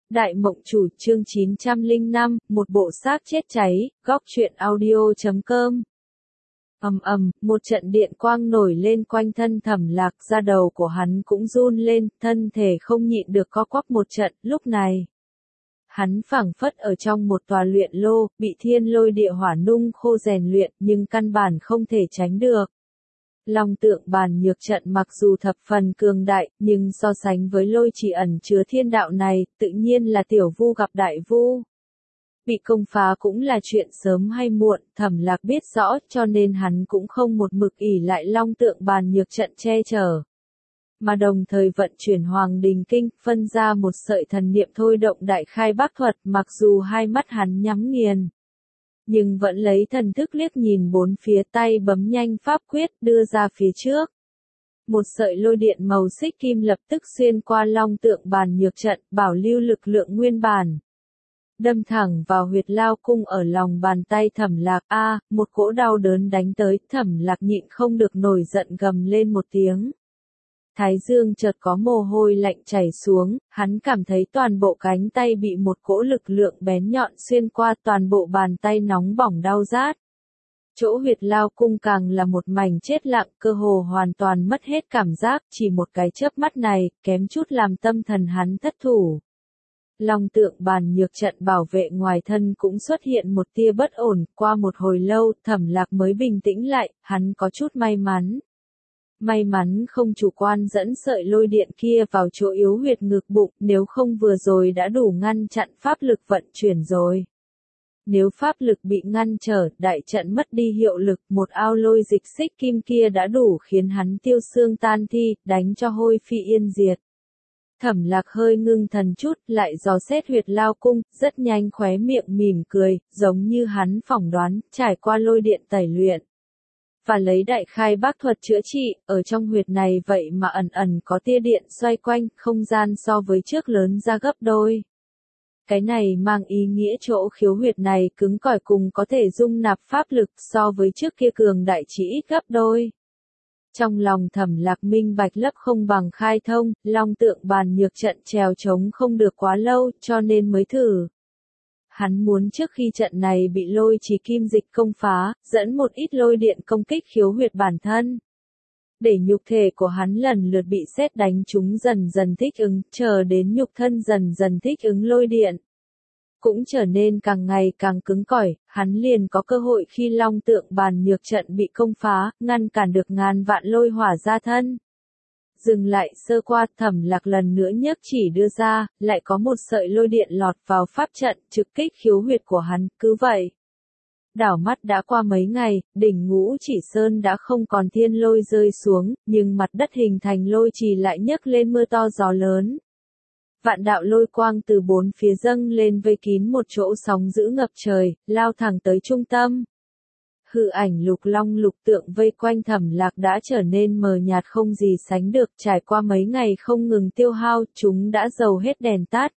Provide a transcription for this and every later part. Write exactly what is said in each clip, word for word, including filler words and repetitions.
Đại mộng chủ chương chín trăm lẻ năm, một bộ xác chết cháy, góc truyện audio chấm com. Ầm ầm, một trận điện quang nổi lên quanh thân Thẩm Lạc, da đầu của hắn cũng run lên, thân thể không nhịn được co quắp một trận, lúc này. Hắn phảng phất ở trong một tòa luyện lô, bị thiên lôi địa hỏa nung khô rèn luyện, nhưng căn bản không thể tránh được. Long tượng bàn nhược trận mặc dù thập phần cường đại, nhưng so sánh với lôi chỉ ẩn chứa thiên đạo này, tự nhiên là tiểu vu gặp đại vu. Bị công phá cũng là chuyện sớm hay muộn, Thẩm Lạc biết rõ, cho nên hắn cũng không một mực ỷ lại long tượng bàn nhược trận che chở. Mà đồng thời vận chuyển Hoàng Đình Kinh, phân ra một sợi thần niệm thôi động đại khai bác thuật, mặc dù hai mắt hắn nhắm nghiền. Nhưng vẫn lấy thần thức liếc nhìn bốn phía, tay bấm nhanh pháp quyết đưa ra phía trước. Một sợi lôi điện màu xích kim lập tức xuyên qua long tượng bàn nhược trận, bảo lưu lực lượng nguyên bản. Đâm thẳng vào huyệt lao cung ở lòng bàn tay Thẩm Lạc. A, một cỗ đau đớn đánh tới, Thẩm Lạc nhịn không được nổi giận gầm lên một tiếng. Thái dương chợt có mồ hôi lạnh chảy xuống, hắn cảm thấy toàn bộ cánh tay bị một cỗ lực lượng bén nhọn xuyên qua, toàn bộ bàn tay nóng bỏng đau rát. Chỗ huyệt lao cung càng là một mảnh chết lặng, cơ hồ hoàn toàn mất hết cảm giác, chỉ một cái chớp mắt này, kém chút làm tâm thần hắn thất thủ. Long tượng bàn nhược trận bảo vệ ngoài thân cũng xuất hiện một tia bất ổn, qua một hồi lâu, Thẩm Lạc mới bình tĩnh lại, hắn có chút may mắn. May mắn không chủ quan dẫn sợi lôi điện kia vào chỗ yếu huyệt ngực bụng, nếu không vừa rồi đã đủ ngăn chặn pháp lực vận chuyển rồi. Nếu pháp lực bị ngăn trở, đại trận mất đi hiệu lực, một ao lôi dịch xích kim kia đã đủ khiến hắn tiêu xương tan thi, đánh cho hôi phi yên diệt. Thẩm Lạc hơi ngưng thần chút, lại dò xét huyệt lao cung, rất nhanh khóe miệng mỉm cười, giống như hắn phỏng đoán, trải qua lôi điện tẩy luyện. Và lấy đại khai bác thuật chữa trị, ở trong huyệt này vậy mà ẩn ẩn có tia điện xoay quanh, không gian so với trước lớn ra gấp đôi. Cái này mang ý nghĩa chỗ khiếu huyệt này cứng cỏi cùng có thể dung nạp pháp lực so với trước kia cường đại chỉ ít gấp đôi. Trong lòng Thẩm Lạc minh bạch lấp không bằng khai thông, long tượng bàn nhược trận trèo trống không được quá lâu, cho nên mới thử. Hắn muốn trước khi trận này bị lôi chỉ kim dịch công phá, dẫn một ít lôi điện công kích khiếu huyệt bản thân. Để nhục thể của hắn lần lượt bị sét đánh chúng dần dần thích ứng, chờ đến nhục thân dần dần thích ứng lôi điện. Cũng trở nên càng ngày càng cứng cỏi, hắn liền có cơ hội khi long tượng bàn nhược trận bị công phá, ngăn cản được ngàn vạn lôi hỏa ra thân. Dừng lại sơ qua, Thẩm Lạc lần nữa nhấc chỉ đưa ra, lại có một sợi lôi điện lọt vào pháp trận, trực kích khiếu huyệt của hắn, cứ vậy. Đảo mắt đã qua mấy ngày, đỉnh Ngũ Chỉ Sơn đã không còn thiên lôi rơi xuống, nhưng mặt đất hình thành lôi trì lại nhấc lên mưa to gió lớn. Vạn đạo lôi quang từ bốn phía dâng lên vây kín một chỗ sóng dữ ngập trời, lao thẳng tới trung tâm. Hư ảnh lục long lục tượng vây quanh Thẩm Lạc đã trở nên mờ nhạt không gì sánh được, trải qua mấy ngày không ngừng tiêu hao, chúng đã dầu hết đèn tắt.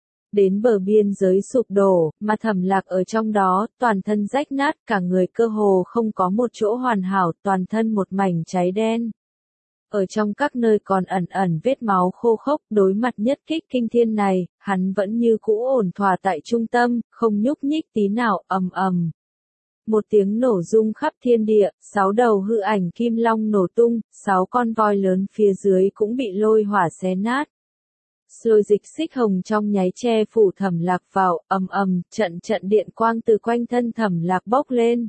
Đến bờ biên giới sụp đổ, mà Thẩm Lạc ở trong đó, toàn thân rách nát, cả người cơ hồ không có một chỗ hoàn hảo, toàn thân một mảnh cháy đen. Ở trong các nơi còn ẩn ẩn vết máu khô khốc, đối mặt nhất kích kinh thiên này, hắn vẫn như cũ ổn thỏa tại trung tâm, không nhúc nhích tí nào, ầm ầm. Một tiếng nổ rung khắp thiên địa, sáu đầu hư ảnh kim long nổ tung, sáu con voi lớn phía dưới cũng bị lôi hỏa xé nát. Lôi dịch xích hồng trong nháy che phủ Thẩm Lạc vào, ầm ầm, trận trận điện quang từ quanh thân Thẩm Lạc bốc lên.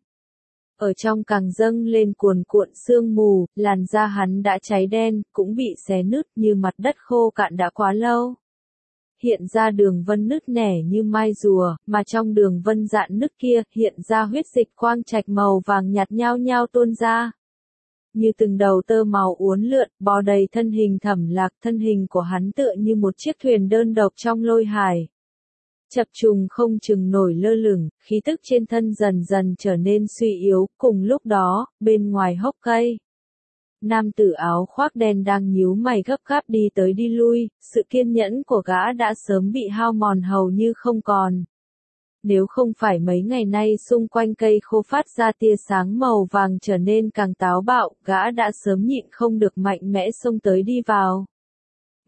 Ở trong càng dâng lên cuồn cuộn sương mù, làn da hắn đã cháy đen, cũng bị xé nứt như mặt đất khô cạn đã quá lâu. Hiện ra đường vân nứt nẻ như mai rùa, mà trong đường vân dạn nứt kia, hiện ra huyết dịch quang trạch màu vàng nhạt nhao nhao tuôn ra. Như từng đầu tơ màu uốn lượn, bò đầy thân hình Thẩm Lạc, thân hình của hắn tựa như một chiếc thuyền đơn độc trong lôi hải. Chập trùng không chừng nổi lơ lửng, khí tức trên thân dần dần trở nên suy yếu, cùng lúc đó, bên ngoài hốc cây. Nam tử áo khoác đen đang nhíu mày gấp gáp đi tới đi lui, sự kiên nhẫn của gã đã sớm bị hao mòn hầu như không còn. Nếu không phải mấy ngày nay xung quanh cây khô phát ra tia sáng màu vàng trở nên càng táo bạo, gã đã sớm nhịn không được mạnh mẽ xông tới đi vào.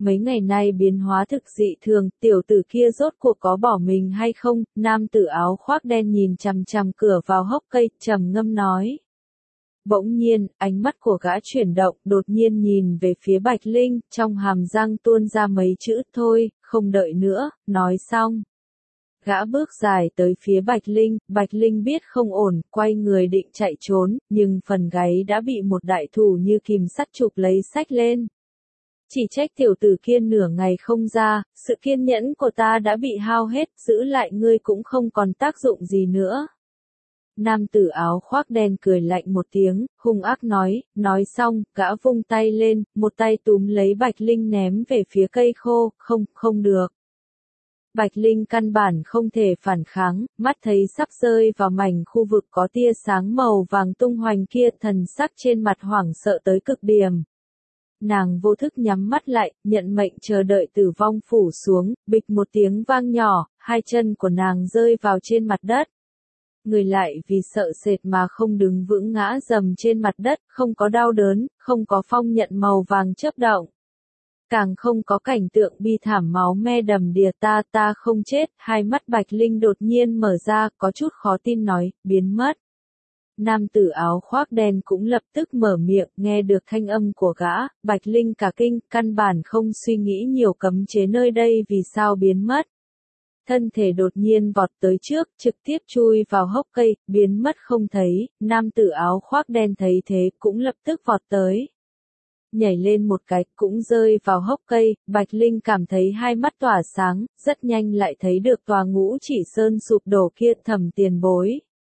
mấy ngày nay biến hóa thực dị thường, tiểu tử kia rốt cuộc có bỏ mình hay không? Nam tử áo khoác đen nhìn chằm chằm cửa vào hốc cây, trầm ngâm nói. Bỗng nhiên, ánh mắt của gã chuyển động, đột nhiên nhìn về phía Bạch Linh, trong hàm răng tuôn ra mấy chữ thôi, không đợi nữa, nói xong. Gã bước dài tới phía Bạch Linh, Bạch Linh biết không ổn, quay người định chạy trốn, nhưng phần gáy đã bị một đại thủ như kìm sắt chụp lấy xách lên. Chỉ trách tiểu tử kia nửa ngày không ra, sự kiên nhẫn của ta đã bị hao hết, giữ lại ngươi cũng không còn tác dụng gì nữa. Nam tử áo khoác đen cười lạnh một tiếng, hung ác nói, nói xong, gã vung tay lên, một tay túm lấy Bạch Linh ném về phía cây khô, không, không được. Bạch Linh căn bản không thể phản kháng, mắt thấy sắp rơi vào mảnh khu vực có tia sáng màu vàng tung hoành kia, thần sắc trên mặt hoảng sợ tới cực điểm. Nàng vô thức nhắm mắt lại, nhận mệnh chờ đợi tử vong phủ xuống, bịch một tiếng vang nhỏ, hai chân của nàng rơi vào trên mặt đất. Người lại vì sợ sệt mà không đứng vững ngã dầm trên mặt đất, không có đau đớn, không có phong nhận màu vàng chớp động. Càng không có cảnh tượng bi thảm máu me đầm đìa ta ta không chết, hai mắt Bạch Linh đột nhiên mở ra, có chút khó tin nói, biến mất. Nam tử áo khoác đen cũng lập tức mở miệng, nghe được thanh âm của gã, Bạch Linh cả kinh, căn bản không suy nghĩ nhiều cấm chế nơi đây vì sao biến mất. Thân thể đột nhiên vọt tới trước, trực tiếp chui vào hốc cây, biến mất không thấy, nam tử áo khoác đen thấy thế cũng lập tức vọt tới. Nhảy lên một cái, cũng rơi vào hốc cây, Bạch Linh cảm thấy hai mắt tỏa sáng, rất nhanh lại thấy được tòa ngũ chỉ sơn sụp đổ kia, Thẩm Tiền Bối.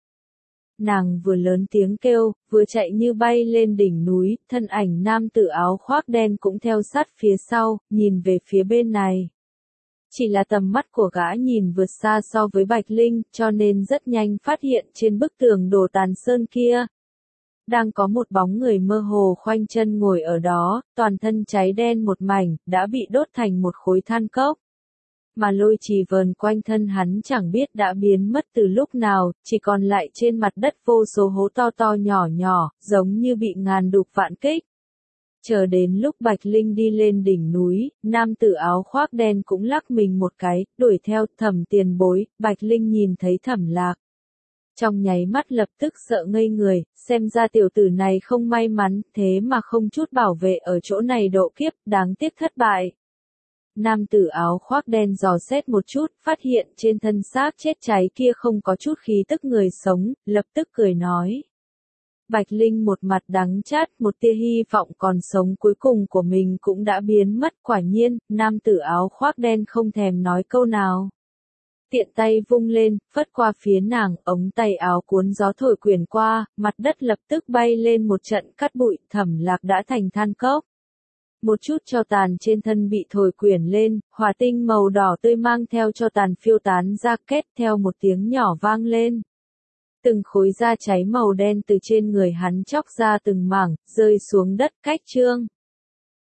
Nàng vừa lớn tiếng kêu, vừa chạy như bay lên đỉnh núi, thân ảnh nam tử áo khoác đen cũng theo sát phía sau, nhìn về phía bên này. Chỉ là tầm mắt của gã nhìn vượt xa so với Bạch Linh, cho nên rất nhanh phát hiện trên bức tường đồ tàn sơn kia. Đang có một bóng người mơ hồ khoanh chân ngồi ở đó, toàn thân cháy đen một mảnh, đã bị đốt thành một khối than cốc. Mà lôi trì vờn quanh thân hắn chẳng biết đã biến mất từ lúc nào, chỉ còn lại trên mặt đất vô số hố to to nhỏ nhỏ, giống như bị ngàn đục vạn kích. Chờ đến lúc Bạch Linh đi lên đỉnh núi, nam tử áo khoác đen cũng lắc mình một cái, đuổi theo Thẩm Tiền Bối, Bạch Linh nhìn thấy Thẩm Lạc. Trong nháy mắt lập tức sợ ngây người, xem ra tiểu tử này không may mắn, thế mà không chút bảo vệ ở chỗ này độ kiếp, đáng tiếc thất bại. Nam tử áo khoác đen dò xét một chút, phát hiện trên thân xác chết cháy kia không có chút khí tức người sống, lập tức cười nói. Bạch Linh một mặt đắng chát, một tia hy vọng còn sống cuối cùng của mình cũng đã biến mất, quả nhiên, nam tử áo khoác đen không thèm nói câu nào. Tiện tay vung lên, phất qua phía nàng, ống tay áo cuốn gió thổi quyển qua, mặt đất lập tức bay lên một trận cát bụi, Thẩm Lạc đã thành than cốc. Một chút tro tàn trên thân bị thổi quyển lên, hỏa tinh màu đỏ tươi mang theo tro tàn phiêu tán ra, két theo một tiếng nhỏ vang lên. Từng khối da cháy màu đen từ trên người hắn chóc ra từng mảng, rơi xuống đất cách trương.